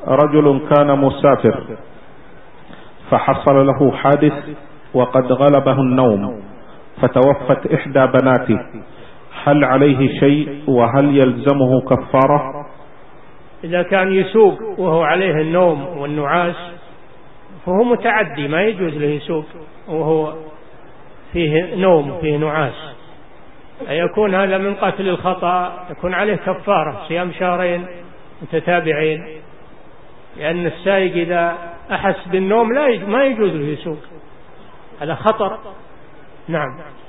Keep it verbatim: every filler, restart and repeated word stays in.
رجل كان مسافر فحصل له حادث وقد غلبه النوم فتوفت إحدى بناته، هل عليه شيء وهل يلزمه كفارة؟ إذا كان يسوق وهو عليه النوم والنعاس فهو متعدي، ما يجوز له يسوق وهو فيه نوم فيه نعاس، يكون هذا من قتل الخطأ، يكون عليه كفارة صيام شهرين متتابعين، لأن السائق إذا أحس بالنوم لا ما يجوز له يسوق، هذا خطر. نعم.